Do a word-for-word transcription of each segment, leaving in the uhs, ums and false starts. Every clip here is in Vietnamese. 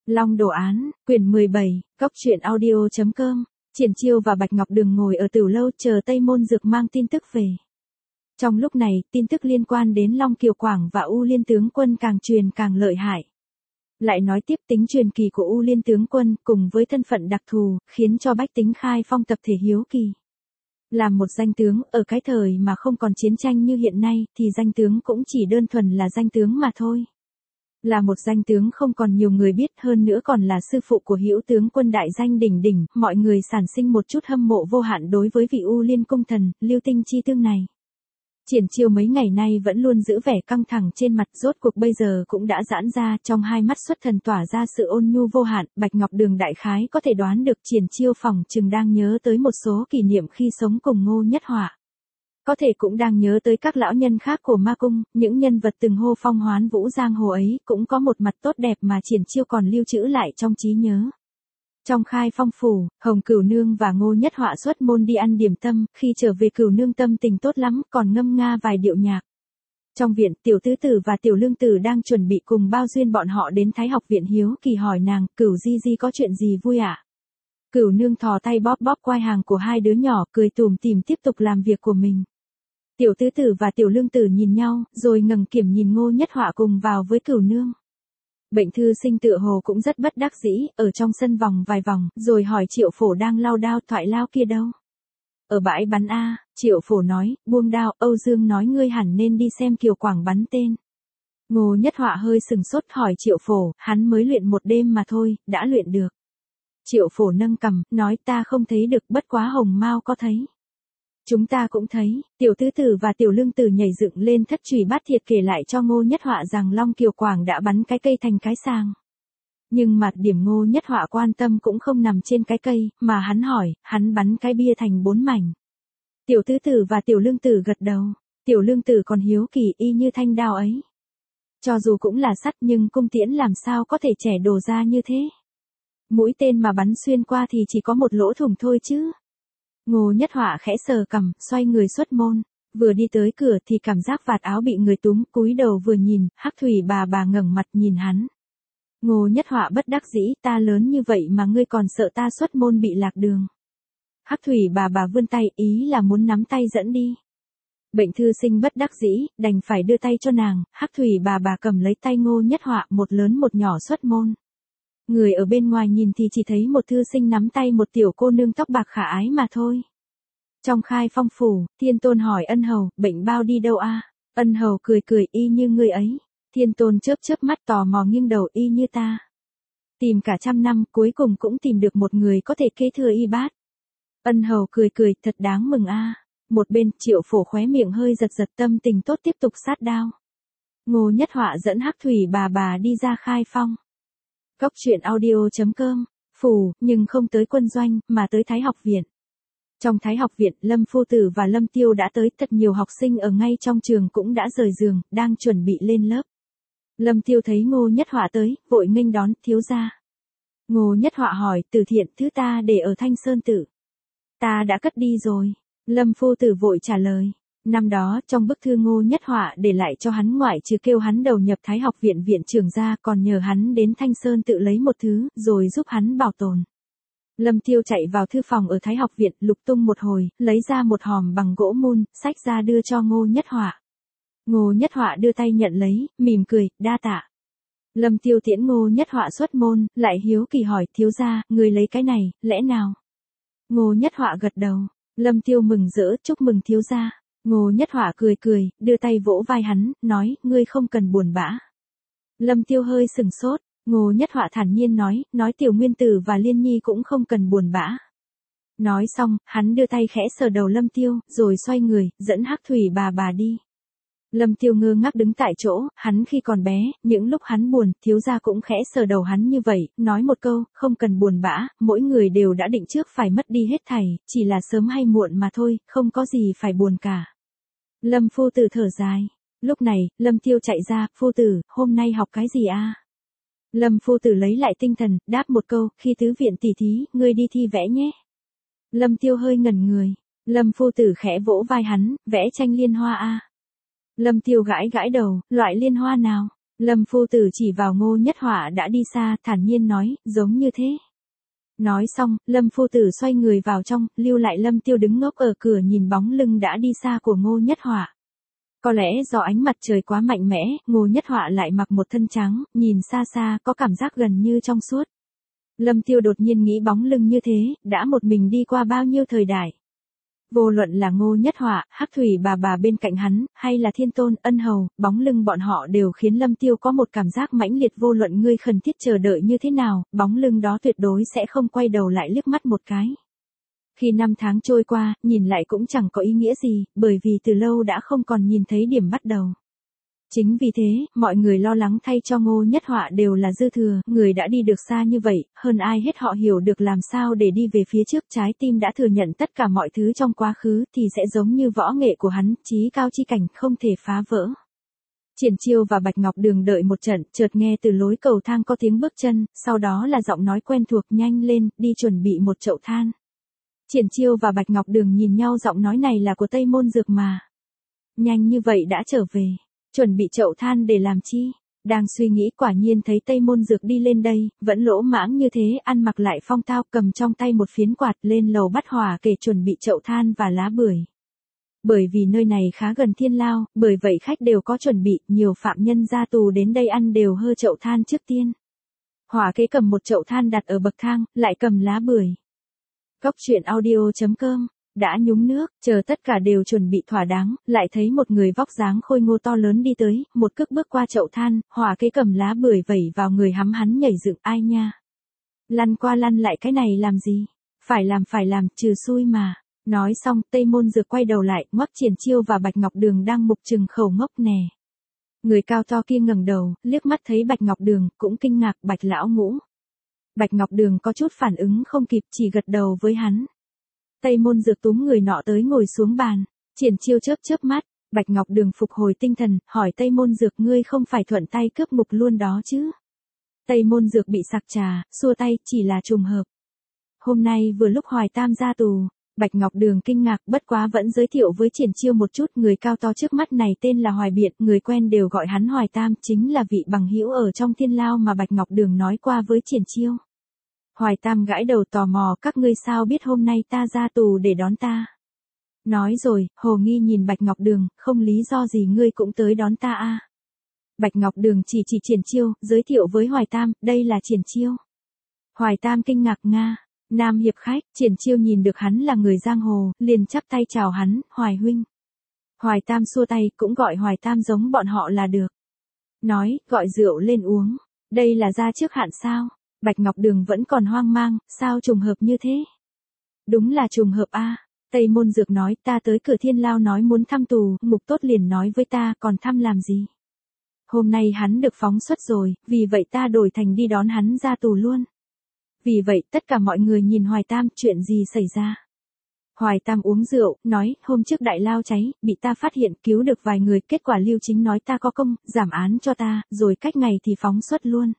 Long Đồ Án, quyển mười bảy, góc truyện audio chấm com. Triển Chiêu và Bạch Ngọc Đường ngồi ở Tử Lâu chờ Tây Môn Dược mang tin tức về. Trong lúc này, tin tức liên quan đến Long Kiều Quảng và U Liên tướng quân càng truyền càng lợi hại. Lại nói tiếp tính truyền kỳ của U Liên tướng quân cùng với thân phận đặc thù, khiến cho bách tính Khai Phong tập thể hiếu kỳ. Làm một danh tướng, ở cái thời mà không còn chiến tranh như hiện nay, thì danh tướng cũng chỉ đơn thuần là danh tướng mà thôi. Là một danh tướng không còn nhiều người biết, hơn nữa còn là sư phụ của Hữu tướng quân đại danh đỉnh đỉnh, mọi người sản sinh một chút hâm mộ vô hạn đối với vị U Liên cung thần, Lưu Tinh chi tương này. Triển Chiêu mấy ngày nay vẫn luôn giữ vẻ căng thẳng trên mặt, rốt cuộc bây giờ cũng đã giãn ra, trong hai mắt xuất thần tỏa ra sự ôn nhu vô hạn. Bạch Ngọc Đường đại khái có thể đoán được Triển Chiêu phỏng chừng đang nhớ tới một số kỷ niệm khi sống cùng Ngô Nhất Họa. Có thể cũng đang nhớ tới các lão nhân khác của ma cung, những nhân vật từng hô phong hoán vũ giang hồ ấy, cũng có một mặt tốt đẹp mà Triển Chiêu còn lưu trữ lại trong trí nhớ. Trong Khai Phong phủ, Hồng Cửu Nương và Ngô Nhất Họa xuất môn đi ăn điểm tâm, khi trở về Cửu Nương tâm tình tốt lắm, còn ngâm nga vài điệu nhạc. Trong viện, Tiểu Tứ Tử và Tiểu Lương Tử đang chuẩn bị cùng Bao Duyên bọn họ đến Thái Học viện hiếu kỳ hỏi nàng, Cửu Di Di có chuyện gì vui ạ? À? Cửu Nương thò tay bóp bóp quai hàng của hai đứa nhỏ, cười tủm tỉm tiếp tục làm việc của mình. Tiểu Tứ Tử và Tiểu Lương Tử nhìn nhau, rồi ngẩng kiểm nhìn Ngô Nhất Họa cùng vào với Cửu Nương. Bệnh thư sinh tựa hồ cũng rất bất đắc dĩ, ở trong sân vòng vài vòng, rồi hỏi Triệu Phổ đang lau đao thoại lao kia đâu. Ở bãi bắn A, Triệu Phổ nói, buông đao, Âu Dương nói ngươi hẳn nên đi xem Kiều Quảng bắn tên. Ngô Nhất Họa hơi sừng sốt hỏi Triệu Phổ, hắn mới luyện một đêm mà thôi, đã luyện được. Triệu Phổ nâng cằm, nói ta không thấy được, bất quá Hồng Mao có thấy. Chúng ta cũng thấy. Tiểu Tứ Tử và Tiểu Lương Tử nhảy dựng lên thất trùy bát thiệt kể lại cho Ngô Nhất Họa rằng Long Kiều Quảng đã bắn cái cây thành cái sàng. Nhưng mà điểm Ngô Nhất Họa quan tâm cũng không nằm trên cái cây, mà hắn hỏi, hắn bắn cái bia thành bốn mảnh. Tiểu Tứ Tử và Tiểu Lương Tử gật đầu. Tiểu Lương Tử còn hiếu kỳ y như thanh đao ấy. Cho dù cũng là sắt nhưng cung tiễn làm sao có thể trẻ đồ ra như thế. Mũi tên mà bắn xuyên qua thì chỉ có một lỗ thủng thôi chứ. Ngô Nhất Họa khẽ sờ cằm, xoay người xuất môn, vừa đi tới cửa thì cảm giác vạt áo bị người túm, cúi đầu vừa nhìn, Hắc Thủy bà bà ngẩng mặt nhìn hắn. Ngô Nhất Họa bất đắc dĩ, ta lớn như vậy mà ngươi còn sợ ta xuất môn bị lạc đường. Hắc Thủy bà bà vươn tay, ý là muốn nắm tay dẫn đi. Bệnh thư sinh bất đắc dĩ, đành phải đưa tay cho nàng, Hắc Thủy bà bà cầm lấy tay Ngô Nhất Họa, một lớn một nhỏ xuất môn. Người ở bên ngoài nhìn thì chỉ thấy một thư sinh nắm tay một tiểu cô nương tóc bạc khả ái mà thôi. Trong Khai Phong phủ, Thiên Tôn hỏi Ân Hầu, bệnh bao đi đâu a? À? Ân Hầu cười cười y như người ấy. Thiên Tôn chớp chớp mắt tò mò nghiêng đầu y như ta. Tìm cả trăm năm cuối cùng cũng tìm được một người có thể kế thừa y bát. Ân Hầu cười cười thật đáng mừng a. À. Một bên Triệu Phổ khóe miệng hơi giật giật tâm tình tốt tiếp tục sát đao. Ngô Nhất Họa dẫn Hắc Thủy bà bà đi ra Khai Phong. Góc truyện audio chấm com, phủ, nhưng không tới quân doanh, mà tới Thái Học viện. Trong Thái Học viện, Lâm Phu Tử và Lâm Tiêu đã tới, thật nhiều học sinh ở ngay trong trường cũng đã rời giường, đang chuẩn bị lên lớp. Lâm Tiêu thấy Ngô Nhất Họa tới, vội nghênh đón, thiếu gia. Ngô Nhất Họa hỏi, Từ Thiện, thứ ta để ở Thanh Sơn Tự. Ta đã cất đi rồi. Lâm Phu Tử vội trả lời. Năm đó, trong bức thư Ngô Nhất Họa để lại cho hắn ngoại trừ kêu hắn đầu nhập Thái Học viện viện trưởng ra, còn nhờ hắn đến Thanh Sơn Tự lấy một thứ, rồi giúp hắn bảo tồn. Lâm Tiêu chạy vào thư phòng ở Thái Học viện, lục tung một hồi, lấy ra một hòm bằng gỗ mun, xách ra đưa cho Ngô Nhất Họa. Ngô Nhất Họa đưa tay nhận lấy, mỉm cười, đa tạ. Lâm Tiêu tiễn Ngô Nhất Họa xuất môn, lại hiếu kỳ hỏi, thiếu gia, người lấy cái này, lẽ nào? Ngô Nhất Họa gật đầu. Lâm Tiêu mừng rỡ, chúc mừng thiếu gia. Ngô Nhất Họa cười cười, đưa tay vỗ vai hắn, nói, ngươi không cần buồn bã. Lâm Tiêu hơi sừng sốt, Ngô Nhất Họa thản nhiên nói, nói Tiểu Nguyên Tử và Liên Nhi cũng không cần buồn bã. Nói xong, hắn đưa tay khẽ sờ đầu Lâm Tiêu, rồi xoay người, dẫn Hắc Thủy bà bà đi. Lâm Tiêu ngơ ngác đứng tại chỗ, hắn khi còn bé, những lúc hắn buồn, thiếu gia cũng khẽ sờ đầu hắn như vậy, nói một câu, không cần buồn bã, mỗi người đều đã định trước phải mất đi hết thảy, chỉ là sớm hay muộn mà thôi, không có gì phải buồn cả. Lâm Phu Tử thở dài. Lúc này, Lâm Tiêu chạy ra, Phu Tử, hôm nay học cái gì a? À? Lâm Phu Tử lấy lại tinh thần, đáp một câu, khi tứ viện tỷ thí, ngươi đi thi vẽ nhé. Lâm Tiêu hơi ngẩn người. Lâm Phu Tử khẽ vỗ vai hắn, vẽ tranh liên hoa a. À? Lâm Tiêu gãi gãi đầu, loại liên hoa nào? Lâm phu tử chỉ vào Ngô Nhất Họa đã đi xa, thản nhiên nói, giống như thế. Nói xong, Lâm phu tử xoay người vào trong, lưu lại Lâm Tiêu đứng ngốc ở cửa nhìn bóng lưng đã đi xa của Ngô Nhất Họa. Có lẽ do ánh mặt trời quá mạnh mẽ, Ngô Nhất Họa lại mặc một thân trắng, nhìn xa xa có cảm giác gần như trong suốt. Lâm Tiêu đột nhiên nghĩ bóng lưng như thế, đã một mình đi qua bao nhiêu thời đại. Vô luận là Ngô Nhất Họa, Hắc Thủy bà bà bên cạnh hắn, hay là Thiên Tôn, Ân Hầu, bóng lưng bọn họ đều khiến Lâm Tiêu có một cảm giác mãnh liệt, vô luận ngươi khẩn thiết chờ đợi như thế nào, bóng lưng đó tuyệt đối sẽ không quay đầu lại liếc mắt một cái. Khi năm tháng trôi qua, nhìn lại cũng chẳng có ý nghĩa gì, bởi vì từ lâu đã không còn nhìn thấy điểm bắt đầu. Chính vì thế, mọi người lo lắng thay cho Ngô Nhất Họa đều là dư thừa, người đã đi được xa như vậy, hơn ai hết họ hiểu được làm sao để đi về phía trước, trái tim đã thừa nhận tất cả mọi thứ trong quá khứ thì sẽ giống như võ nghệ của hắn, chí cao chi cảnh không thể phá vỡ. Triển Chiêu và Bạch Ngọc Đường đợi một trận, chợt nghe từ lối cầu thang có tiếng bước chân, sau đó là giọng nói quen thuộc, nhanh lên, đi chuẩn bị một chậu than. Triển Chiêu và Bạch Ngọc Đường nhìn nhau, giọng nói này là của Tây Môn Dược mà. Nhanh như vậy đã trở về. Chuẩn bị chậu than để làm chi? Đang suy nghĩ quả nhiên thấy Tây Môn Dược đi lên đây, vẫn lỗ mãng như thế, ăn mặc lại phong tao, cầm trong tay một phiến quạt lên lầu bắt hỏa kể chuẩn bị chậu than và lá bưởi. Bởi vì nơi này khá gần Thiên Lao, bởi vậy khách đều có chuẩn bị, nhiều phạm nhân ra tù đến đây ăn đều hơ chậu than trước tiên. Hỏa kế cầm một chậu than đặt ở bậc thang, lại cầm lá bưởi. Cốc truyện audio chấm com đã nhúng nước, chờ tất cả đều chuẩn bị thỏa đáng, lại thấy một người vóc dáng khôi ngô to lớn đi tới, một cước bước qua chậu than, hỏa kế cầm lá bưởi vẩy vào người hắm hắn nhảy dựng, ai nha. Lăn qua lăn lại cái này làm gì? Phải làm phải làm, trừ xui mà. Nói xong, Tây Môn Dược quay đầu lại, ngoắc Triển Chiêu và Bạch Ngọc Đường đang mục trừng khẩu ngốc nè. Người cao to kia ngẩng đầu, liếc mắt thấy Bạch Ngọc Đường, cũng kinh ngạc, Bạch lão ngũ. Bạch Ngọc Đường có chút phản ứng không kịp, chỉ gật đầu với hắn. Tây Môn Dược túm người nọ tới ngồi xuống bàn, Triển Chiêu chớp chớp mắt, Bạch Ngọc Đường phục hồi tinh thần, hỏi Tây Môn Dược, ngươi không phải thuận tay cướp mục luôn đó chứ? Tây Môn Dược bị sặc trà, xua tay, chỉ là trùng hợp. Hôm nay vừa lúc Hoài Tam ra tù, Bạch Ngọc Đường kinh ngạc, bất quá vẫn giới thiệu với Triển Chiêu một chút, người cao to trước mắt này tên là Hoài Biện, người quen đều gọi hắn Hoài Tam, chính là vị bằng hữu ở trong Thiên Lao mà Bạch Ngọc Đường nói qua với Triển Chiêu. Hoài Tam gãi đầu tò mò, các ngươi sao biết hôm nay ta ra tù để đón ta? Nói rồi, hồ nghi nhìn Bạch Ngọc Đường, không lý do gì ngươi cũng tới đón ta à? Bạch Ngọc Đường chỉ chỉ Triển Chiêu, giới thiệu với Hoài Tam, đây là Triển Chiêu. Hoài Tam kinh ngạc, nga, nam hiệp khách, Triển Chiêu nhìn được hắn là người giang hồ, liền chắp tay chào hắn, Hoài huynh. Hoài Tam xua tay, cũng gọi Hoài Tam giống bọn họ là được. Nói, gọi rượu lên uống, đây là ra trước hạn sao? Bạch Ngọc Đường vẫn còn hoang mang, sao trùng hợp như thế? Đúng là trùng hợp a. Tây Môn Dược nói, ta tới cửa Thiên Lao nói muốn thăm tù, Mục Tốt liền nói với ta, còn thăm làm gì? Hôm nay hắn được phóng xuất rồi, vì vậy ta đổi thành đi đón hắn ra tù luôn. Vì vậy, tất cả mọi người nhìn Hoài Tam, chuyện gì xảy ra? Hoài Tam uống rượu, nói, hôm trước đại lao cháy, bị ta phát hiện, cứu được vài người, kết quả Lưu Chính nói ta có công, giảm án cho ta, rồi cách ngày thì phóng xuất luôn.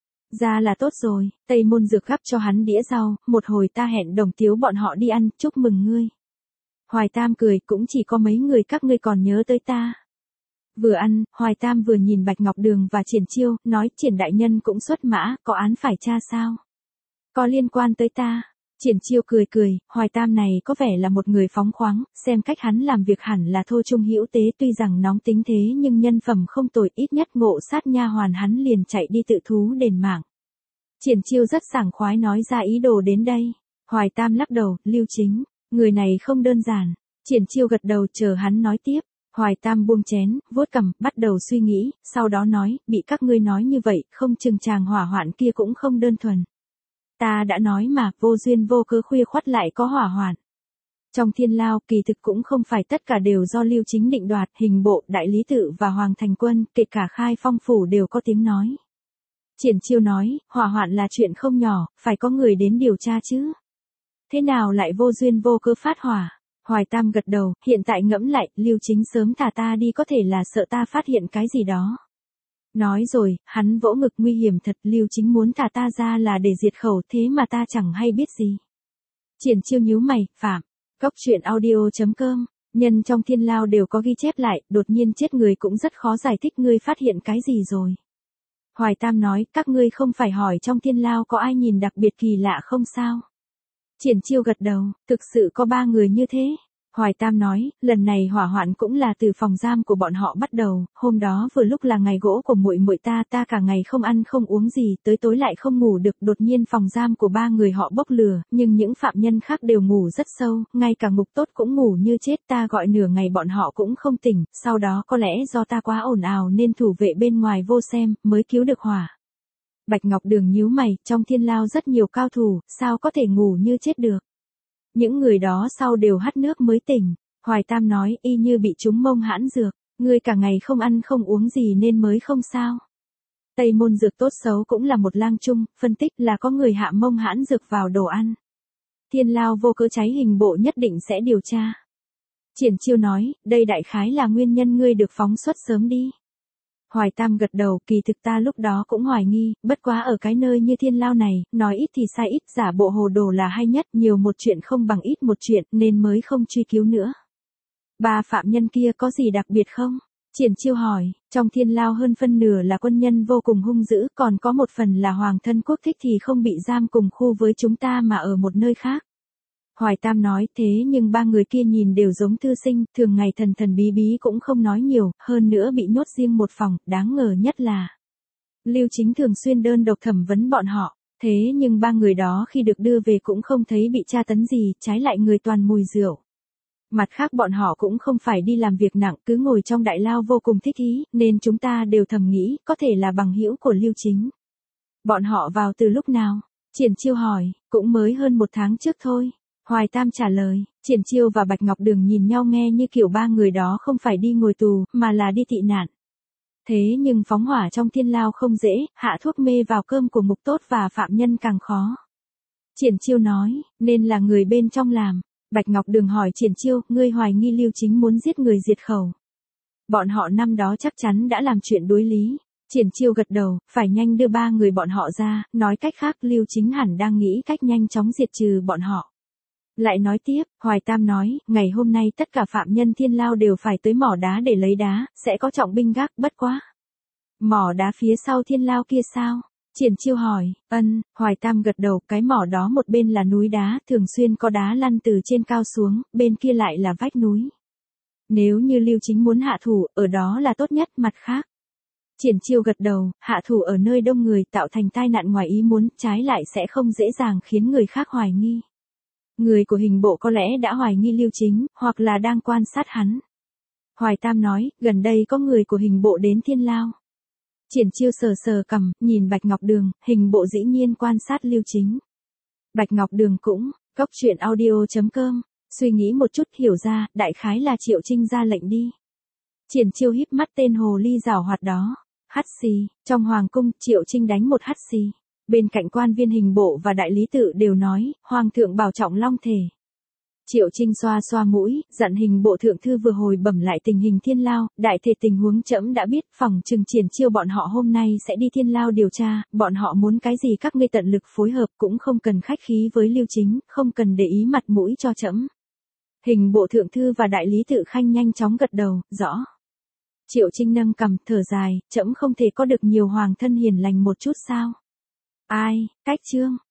Ra là tốt rồi, Tây Môn Dược gắp cho hắn đĩa rau, một hồi ta hẹn Đồng Tiếu bọn họ đi ăn, chúc mừng ngươi. Hoài Tam cười, cũng chỉ có mấy người các ngươi còn nhớ tới ta. Vừa ăn, Hoài Tam vừa nhìn Bạch Ngọc Đường và Triển Chiêu, nói, Triển đại nhân cũng xuất mã, có án phải tra sao? Có liên quan tới ta. Triển Chiêu cười cười, Hoài Tam này có vẻ là một người phóng khoáng, xem cách hắn làm việc hẳn là thô trung hữu tế, tuy rằng nóng tính thế nhưng nhân phẩm không tồi, ít nhất ngộ sát nha hoàn hắn liền chạy đi tự thú đền mạng. Triển Chiêu rất sảng khoái nói ra ý đồ đến đây. Hoài Tam lắc đầu, Lưu Chính, người này không đơn giản. Triển Chiêu gật đầu chờ hắn nói tiếp. Hoài Tam buông chén, vuốt cằm, bắt đầu suy nghĩ, sau đó nói, bị các ngươi nói như vậy, không chừng chàng hỏa hoạn kia cũng không đơn thuần. Ta đã nói mà, vô duyên vô cớ khuya khoắt lại có hỏa hoạn. Trong Thiên Lao, kỳ thực cũng không phải tất cả đều do Lưu Chính định đoạt, Hình Bộ, Đại Lý Tự và Hoàng Thành Quân, kể cả Khai Phong Phủ đều có tiếng nói. Triển Chiêu nói, hỏa hoạn là chuyện không nhỏ, phải có người đến điều tra chứ. Thế nào lại vô duyên vô cớ phát hỏa? Hoài Tam gật đầu, hiện tại ngẫm lại, Lưu Chính sớm thả ta đi có thể là sợ ta phát hiện cái gì đó. Nói rồi, hắn vỗ ngực, nguy hiểm thật, Lưu Chính muốn thả ta ra là để diệt khẩu, thế mà ta chẳng hay biết gì. Triển Chiêu nhíu mày, Phạm, cốc truyện audio chấm com, nhân trong Thiên Lao đều có ghi chép lại, đột nhiên chết người cũng rất khó giải thích, ngươi phát hiện cái gì rồi. Hoài Tam nói, các ngươi không phải hỏi trong thiên lao có ai nhìn đặc biệt kỳ lạ không sao? Triển Chiêu gật đầu, thực sự có ba người như thế. Hoài Tam nói, lần này hỏa hoạn cũng là từ phòng giam của bọn họ bắt đầu, hôm đó vừa lúc là ngày gỗ của muội muội ta, ta cả ngày không ăn không uống gì, tới tối lại không ngủ được, đột nhiên phòng giam của ba người họ bốc lửa, nhưng những phạm nhân khác đều ngủ rất sâu, ngay cả Ngục Tốt cũng ngủ như chết, ta gọi nửa ngày bọn họ cũng không tỉnh, sau đó có lẽ do ta quá ồn ào nên thủ vệ bên ngoài vô xem, mới cứu được hỏa. Bạch Ngọc Đường nhíu mày, trong thiên lao rất nhiều cao thủ, sao có thể ngủ như chết được? Những người đó sau đều hắt nước mới tỉnh. Hoài Tam nói, y như bị trúng mông hãn dược, ngươi cả ngày không ăn không uống gì nên mới không sao. Tây Môn Dược tốt xấu cũng là một lang trung, phân tích là có người hạ mông hãn dược vào đồ ăn. Thiên lao vô cớ cháy, hình bộ nhất định sẽ điều tra. Triển Chiêu nói, đây đại khái là nguyên nhân ngươi được phóng xuất sớm đi. Hoài Tam gật đầu, kỳ thực ta lúc đó cũng hoài nghi, bất quá ở cái nơi như thiên lao này, nói ít thì sai ít, giả bộ hồ đồ là hay nhất, nhiều một chuyện không bằng ít một chuyện, nên mới không truy cứu nữa. Ba phạm nhân kia có gì đặc biệt không? Triển Chiêu hỏi, trong thiên lao hơn phân nửa là quân nhân vô cùng hung dữ, còn có một phần là hoàng thân quốc thích thì không bị giam cùng khu với chúng ta mà ở một nơi khác. Hoài Tam nói, thế nhưng ba người kia nhìn đều giống thư sinh, thường ngày thần thần bí bí cũng không nói nhiều, hơn nữa bị nhốt riêng một phòng, đáng ngờ nhất là Lưu Chính thường xuyên đơn độc thẩm vấn bọn họ, thế nhưng ba người đó khi được đưa về cũng không thấy bị tra tấn gì, trái lại người toàn mùi rượu. Mặt khác bọn họ cũng không phải đi làm việc nặng, cứ ngồi trong đại lao vô cùng thích ý, nên chúng ta đều thầm nghĩ, có thể là bằng hữu của Lưu Chính. Bọn họ vào từ lúc nào? Triển Chiêu hỏi, cũng mới hơn một tháng trước thôi. Hoài Tam trả lời, Triển Chiêu và Bạch Ngọc Đường nhìn nhau nghe như kiểu ba người đó không phải đi ngồi tù, mà là đi tị nạn. Thế nhưng phóng hỏa trong thiên lao không dễ, hạ thuốc mê vào cơm của Ngục Tốt và phạm nhân càng khó. Triển Chiêu nói, nên là người bên trong làm. Bạch Ngọc Đường hỏi Triển Chiêu, ngươi hoài nghi Lưu Chính muốn giết người diệt khẩu. Bọn họ năm đó chắc chắn đã làm chuyện đối lý. Triển Chiêu gật đầu, phải nhanh đưa ba người bọn họ ra, nói cách khác Lưu Chính hẳn đang nghĩ cách nhanh chóng diệt trừ bọn họ. Lại nói tiếp, Hoài Tam nói, ngày hôm nay tất cả phạm nhân thiên lao đều phải tới mỏ đá để lấy đá, sẽ có trọng binh gác, bất quá. Mỏ đá phía sau thiên lao kia sao? Triển Chiêu hỏi, ân, Hoài Tam gật đầu, cái mỏ đó một bên là núi đá, thường xuyên có đá lăn từ trên cao xuống, bên kia lại là vách núi. Nếu như Lưu Chính muốn hạ thủ, ở đó là tốt nhất, mặt khác. Triển Chiêu gật đầu, hạ thủ ở nơi đông người tạo thành tai nạn ngoài ý muốn, trái lại sẽ không dễ dàng khiến người khác hoài nghi. Người của hình bộ có lẽ đã hoài nghi Lưu Chính, hoặc là đang quan sát hắn. Hoài Tam nói, gần đây có người của hình bộ đến thiên lao. Triển Chiêu sờ sờ cằm, nhìn Bạch Ngọc Đường, hình bộ dĩ nhiên quan sát Lưu Chính. Bạch Ngọc Đường cũng, Cốc Truyện Audio chấm com, suy nghĩ một chút hiểu ra, đại khái là Triệu Trinh ra lệnh đi. Triển Chiêu híp mắt tên hồ ly giảo hoạt đó. Hắt xì, trong hoàng cung, Triệu Trinh đánh một hắt xì. Bên cạnh quan viên hình bộ và đại lý tự đều nói, hoàng thượng bảo trọng long thể. Triệu Trinh xoa xoa mũi, dặn hình bộ thượng thư vừa hồi bẩm lại tình hình thiên lao, đại thể tình huống trẫm đã biết, phòng trừng Triển Chiêu bọn họ hôm nay sẽ đi thiên lao điều tra, bọn họ muốn cái gì các ngươi tận lực phối hợp, cũng không cần khách khí với Lưu Chính, không cần để ý mặt mũi cho trẫm. Hình bộ thượng thư và đại lý tự khanh nhanh chóng gật đầu, rõ. Triệu Trinh nâng cằm, thở dài, trẫm không thể có được nhiều hoàng thân hiền lành một chút sao? Ai, cách chương.